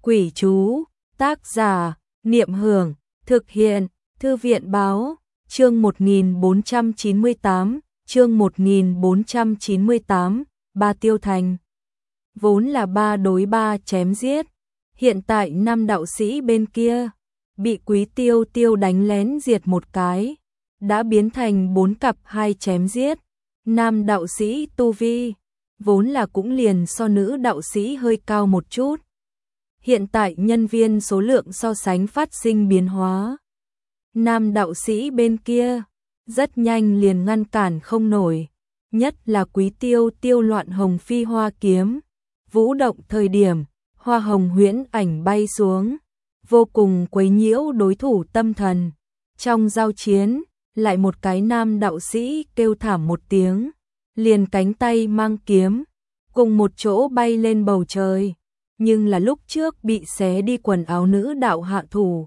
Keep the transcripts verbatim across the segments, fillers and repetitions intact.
Quỷ chú, tác giả, Niệm Hưởng, thực hiện, Thư viện Báo, chương một nghìn bốn trăm chín mươi tám, chương một nghìn bốn trăm chín mươi tám, Ba Tiêu Thành. Vốn là ba đối ba chém giết, hiện tại năm đạo sĩ bên kia, bị Quý Tiêu Tiêu đánh lén diệt một cái, đã biến thành bốn cặp hai chém giết. Nam đạo sĩ tu vi, vốn là cũng liền so nữ đạo sĩ hơi cao một chút. Hiện tại nhân viên số lượng so sánh phát sinh biến hóa. Nam đạo sĩ bên kia, rất nhanh liền ngăn cản không nổi, nhất là Quý Tiêu Tiêu loạn hồng phi hoa kiếm, vũ động thời điểm, hoa hồng huyễn ảnh bay xuống, vô cùng quấy nhiễu đối thủ tâm thần. Trong giao chiến, lại một cái nam đạo sĩ kêu thảm một tiếng, liền cánh tay mang kiếm, cùng một chỗ bay lên bầu trời, nhưng là lúc trước bị xé đi quần áo nữ đạo hạ thủ.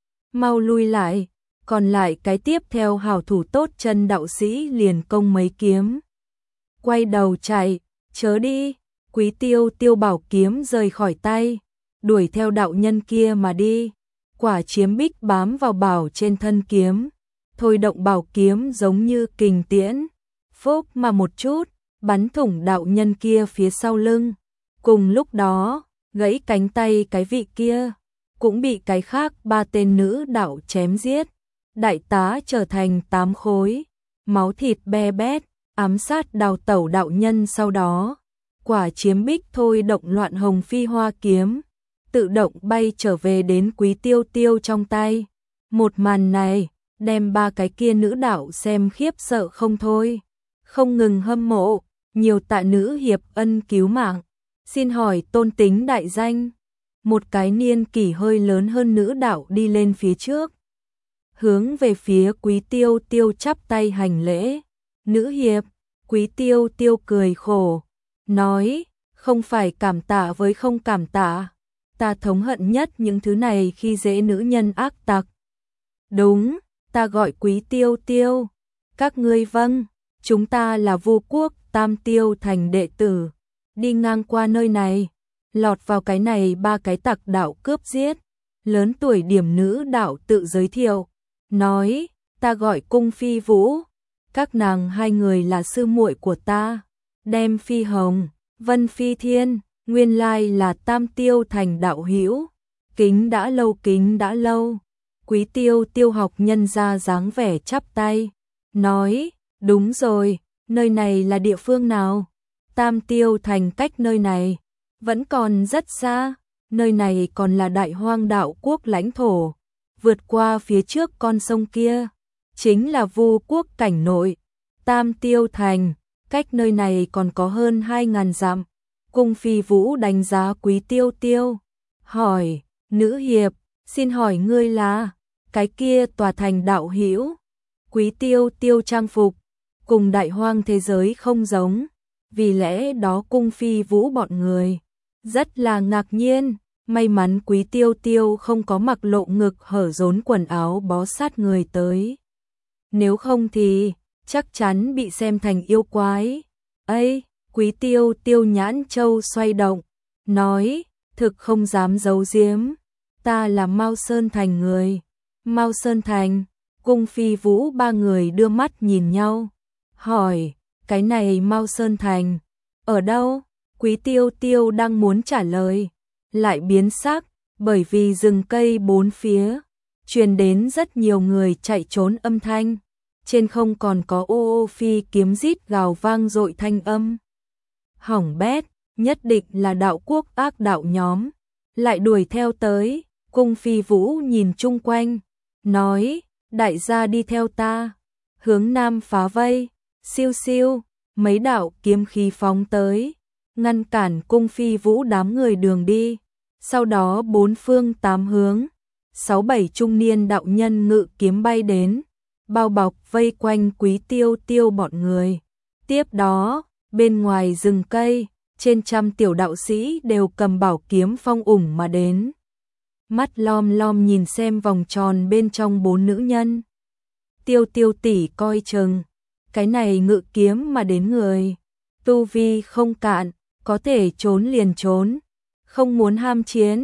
Mau lui lại, còn lại cái tiếp theo hảo thủ tốt chân đạo sĩ liền công mấy kiếm. Quay đầu chạy, chớ đi, Quý Tiêu Tiêu bảo kiếm rời khỏi tay, đuổi theo đạo nhân kia mà đi, quả chiếm bích bám vào bảo trên thân kiếm, thôi động bảo kiếm giống như kình tiễn, phốc mà một chút, bắn thủng đạo nhân kia phía sau lưng. Cùng lúc đó, gãy cánh tay cái vị kia, cũng bị cái khác ba tên nữ đạo chém giết, đại tá trở thành tám khối, máu thịt be bét, ám sát đào tẩu đạo nhân sau đó. Quả chiếm bích thôi động loạn hồng phi hoa kiếm, tự động bay trở về đến Quý Tiêu Tiêu trong tay. Một màn này, đem ba cái kia nữ đạo xem khiếp sợ không thôi, không ngừng hâm mộ, nhiều tạ nữ hiệp ân cứu mạng, xin hỏi tôn tính đại danh. Một cái niên kỷ hơi lớn hơn nữ đạo đi lên phía trước, hướng về phía Quý Tiêu Tiêu chắp tay hành lễ. Nữ hiệp, Quý Tiêu Tiêu cười khổ, nói, không phải cảm tạ với không cảm tạ, ta thống hận nhất những thứ này khi dễ nữ nhân ác tặc. Đúng, ta gọi Quý Tiêu Tiêu, các ngươi vâng, chúng ta là Vu Quốc Tam Tiêu Thành đệ tử, đi ngang qua nơi này, lọt vào cái này ba cái tặc đạo cướp giết. Lớn tuổi điểm nữ đạo tự giới thiệu, nói, ta gọi Cung Phi Vũ, các nàng hai người là sư muội của ta, Đem Phi Hồng, Vân Phi Thiên, nguyên lai là Tam Tiêu Thành đạo hữu, kính đã lâu kính đã lâu. Quý Tiêu Tiêu học nhân ra dáng vẻ chắp tay, nói, đúng rồi, nơi này là địa phương nào? Tam Tiêu Thành cách nơi này vẫn còn rất xa, nơi này còn là Đại Hoang đạo quốc lãnh thổ, vượt qua phía trước con sông kia, chính là Vu Quốc cảnh nội. Tam Tiêu Thành, cách nơi này còn có hơn hai ngàn dặm. Cung Phi Vũ đánh giá Quý Tiêu Tiêu, hỏi, nữ hiệp, xin hỏi ngươi là cái kia tòa thành đạo hữu? Quý Tiêu Tiêu trang phục cùng Đại Hoang thế giới không giống, vì lẽ đó Cung Phi Vũ bọn người rất là ngạc nhiên. May mắn Quý Tiêu Tiêu không có mặc lộ ngực hở rốn quần áo bó sát người tới, nếu không thì chắc chắn bị xem thành yêu quái. Ây, Quý Tiêu Tiêu nhãn châu xoay động, nói, thực không dám giấu giếm, ta là Mao Sơn Thành người. Mao Sơn Thành, Cung Phi Vũ ba người đưa mắt nhìn nhau, hỏi, cái này Mao Sơn Thành, ở đâu? Quý Tiêu Tiêu đang muốn trả lời, lại biến sắc, bởi vì rừng cây bốn phía, truyền đến rất nhiều người chạy trốn âm thanh, trên không còn có ô ô phi kiếm rít gào vang dội thanh âm. Hỏng bét, nhất định là đạo quốc ác đạo nhóm, lại đuổi theo tới. Cung Phi Vũ nhìn chung quanh, nói, đại gia đi theo ta, hướng nam phá vây. Siêu siêu, mấy đạo kiếm khí phóng tới, ngăn cản Cung Phi Vũ đám người đường đi. Sau đó bốn phương tám hướng, sáu bảy trung niên đạo nhân ngự kiếm bay đến, bao bọc vây quanh Quý Tiêu Tiêu bọn người. Tiếp đó, bên ngoài rừng cây, trên trăm tiểu đạo sĩ đều cầm bảo kiếm phong ủng mà đến. Mắt lom lom nhìn xem vòng tròn bên trong bốn nữ nhân. Tiêu Tiêu tỷ coi chừng, cái này ngự kiếm mà đến người, tu vi không cạn, có thể trốn liền trốn, không muốn ham chiến,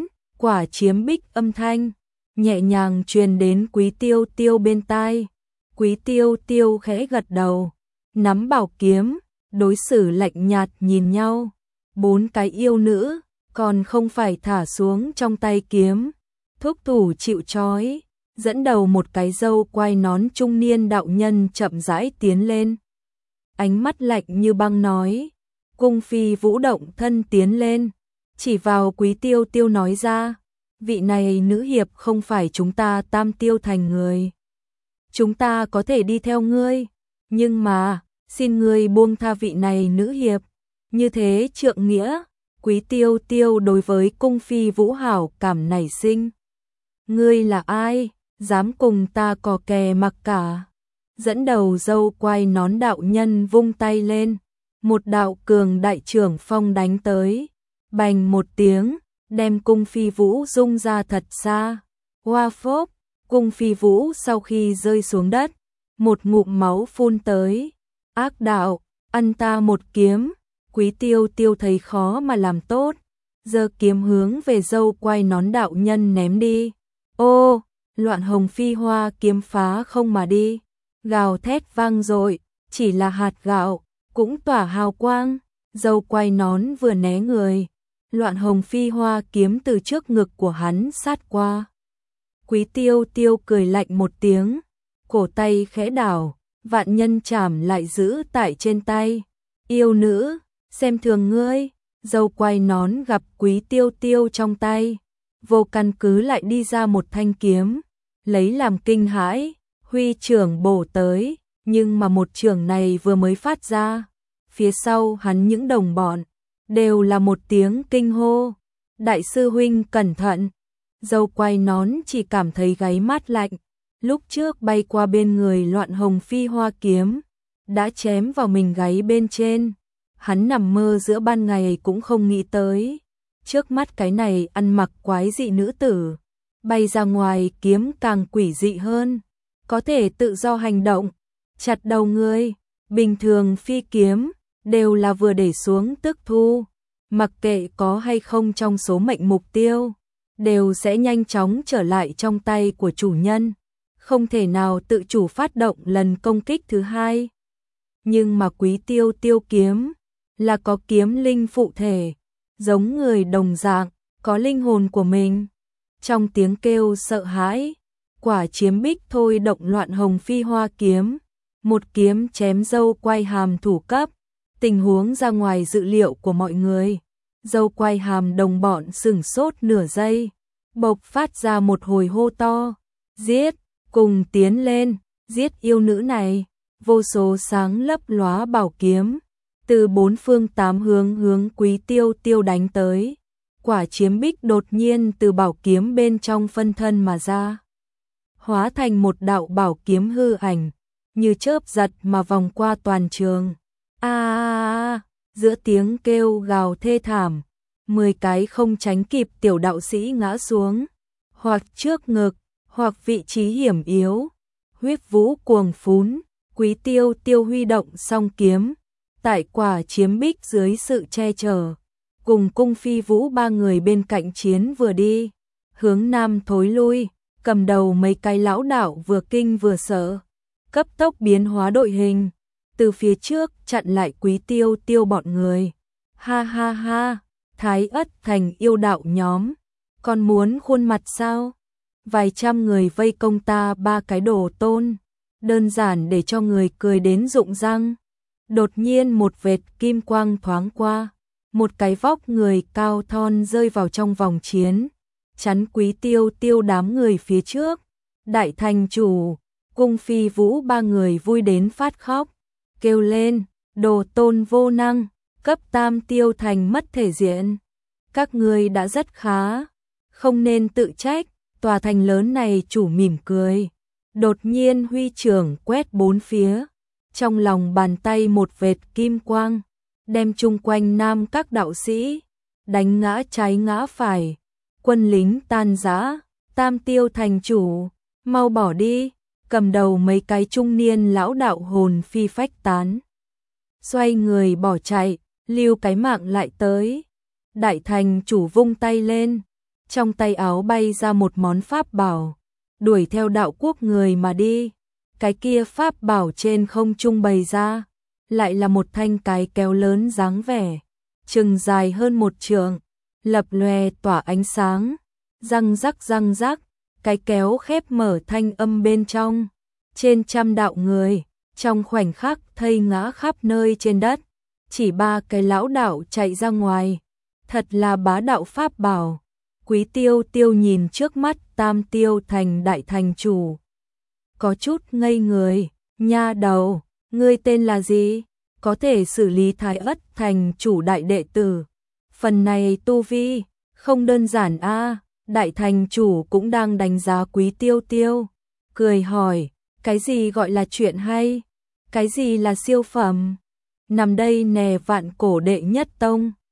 Quả Chiếm Bích âm thanh nhẹ nhàng truyền đến Quý Tiêu Tiêu bên tai. Quý Tiêu Tiêu khẽ gật đầu, nắm bảo kiếm, đối xử lạnh nhạt nhìn nhau. Bốn cái yêu nữ, còn không phải thả xuống trong tay kiếm. Thúc thủ chịu trói, dẫn đầu một cái râu quai nón trung niên đạo nhân chậm rãi tiến lên. Ánh mắt lạnh như băng nói, Cung Phi Vũ động thân tiến lên, chỉ vào Quý Tiêu Tiêu nói ra, vị này nữ hiệp không phải chúng ta Tam Tiêu thành người. Chúng ta có thể đi theo ngươi, nhưng mà, xin ngươi buông tha vị này nữ hiệp. Như thế trượng nghĩa, Quý Tiêu Tiêu đối với Cung Phi Vũ hảo cảm nảy sinh. Ngươi là ai, dám cùng ta cò kè mặc cả? Dẫn đầu dâu quai nón đạo nhân vung tay lên, một đạo cường đại trưởng phong đánh tới, bành một tiếng, đem Cung Phi Vũ rung ra thật xa. Hoa phốc, Cung Phi Vũ sau khi rơi xuống đất, một ngụm máu phun tới. Ác đạo, ăn ta một kiếm. Quý Tiêu Tiêu thấy khó mà làm tốt, giơ kiếm hướng về dâu quai nón đạo nhân ném đi. Ô, Loạn Hồng Phi Hoa kiếm phá không mà đi, gào thét vang dội, chỉ là hạt gạo cũng tỏa hào quang. Dâu quai nón vừa né người, Loạn Hồng Phi Hoa kiếm từ trước ngực của hắn sát qua. Quý Tiêu Tiêu cười lạnh một tiếng, cổ tay khẽ đảo, vạn nhân chảm lại giữ tại trên tay. Yêu nữ, xem thường ngươi. Dâu quai nón gặp Quý Tiêu Tiêu trong tay, vô căn cứ lại đi ra một thanh kiếm, lấy làm kinh hãi, huy trưởng bổ tới, nhưng mà một trưởng này vừa mới phát ra, phía sau hắn những đồng bọn đều là một tiếng kinh hô, đại sư huynh cẩn thận. Dâu quai nón chỉ cảm thấy gáy mát lạnh, lúc trước bay qua bên người Loạn Hồng Phi Hoa kiếm, đã chém vào mình gáy bên trên. Hắn nằm mơ giữa ban ngày cũng không nghĩ tới, trước mắt cái này ăn mặc quái dị nữ tử, bay ra ngoài kiếm càng quỷ dị hơn, có thể tự do hành động, chặt đầu ngươi. Bình thường phi kiếm đều là vừa để xuống tức thu, mặc kệ có hay không trong số mệnh mục tiêu, đều sẽ nhanh chóng trở lại trong tay của chủ nhân, không thể nào tự chủ phát động lần công kích thứ hai. Nhưng mà Quý Tiêu Tiêu kiếm là có kiếm linh phụ thể, giống người đồng dạng, có linh hồn của mình. Trong tiếng kêu sợ hãi, Quả Chiếm Bích thôi động Loạn Hồng Phi Hoa kiếm, một kiếm chém dâu quai hàm thủ cấp. Tình huống ra ngoài dự liệu của mọi người, dâu quai hàm đồng bọn sửng sốt nửa giây, bộc phát ra một hồi hô to, giết, cùng tiến lên, giết yêu nữ này. Vô số sáng lấp lóa bảo kiếm từ bốn phương tám hướng hướng Quý Tiêu Tiêu đánh tới. Quả Chiếm Bích đột nhiên từ bảo kiếm bên trong phân thân mà ra, hóa thành một đạo bảo kiếm hư ảnh, như chớp giật mà vòng qua toàn trường. A à, giữa tiếng kêu gào thê thảm, mười cái không tránh kịp tiểu đạo sĩ ngã xuống, hoặc trước ngực, hoặc vị trí hiểm yếu, huyết vũ cuồng phún. Quý Tiêu Tiêu huy động song kiếm, tại Quả Chiếm Bích dưới sự che chở, cùng Cung Phi Vũ ba người bên cạnh chiến vừa đi, hướng nam thối lui, cầm đầu mấy cái lão đạo vừa kinh vừa sợ, cấp tốc biến hóa đội hình, từ phía trước chặn lại Quý Tiêu Tiêu bọn người. Ha ha ha, Thái Ất thành yêu đạo nhóm, còn muốn khuôn mặt sao? Vài trăm người vây công ta ba cái đồ tôn, đơn giản để cho người cười đến rụng răng. Đột nhiên một vệt kim quang thoáng qua, một cái vóc người cao thon rơi vào trong vòng chiến, chắn Quý Tiêu Tiêu đám người phía trước. Đại thành chủ, Cung Phi Vũ ba người vui đến phát khóc, kêu lên, đồ tôn vô năng, cấp Tam Tiêu thành mất thể diện. Các ngươi đã rất khá, không nên tự trách. Tòa thành lớn này chủ mỉm cười, đột nhiên huy trưởng quét bốn phía, trong lòng bàn tay một vệt kim quang, đem chung quanh nam các đạo sĩ đánh ngã trái ngã phải, quân lính tan rã. Tam Tiêu thành chủ, mau bỏ đi. Cầm đầu mấy cái trung niên lão đạo hồn phi phách tán, xoay người bỏ chạy, lưu cái mạng lại tới. Đại thành chủ vung tay lên, trong tay áo bay ra một món pháp bảo, đuổi theo đạo quốc người mà đi. Cái kia pháp bảo trên không trung bày ra, lại là một thanh cái kéo lớn dáng vẻ, chừng dài hơn một trượng, lập lòe tỏa ánh sáng, răng rắc răng rắc, cái kéo khép mở thanh âm bên trong, trên trăm đạo người, trong khoảnh khắc thây ngã khắp nơi trên đất, chỉ ba cái lão đạo chạy ra ngoài, thật là bá đạo pháp bảo. Quý Tiêu Tiêu nhìn trước mắt Tam Tiêu Thành đại thành chủ, có chút ngây người. Nha đầu, ngươi tên là gì? Có thể xử lý Thái Ất thành chủ đại đệ tử, phần này tu vi không đơn giản a. Đại thành chủ cũng đang đánh giá Quý Tiêu Tiêu, cười hỏi, cái gì gọi là chuyện hay? Cái gì là siêu phẩm? Nằm đây nè, vạn cổ đệ nhất tông.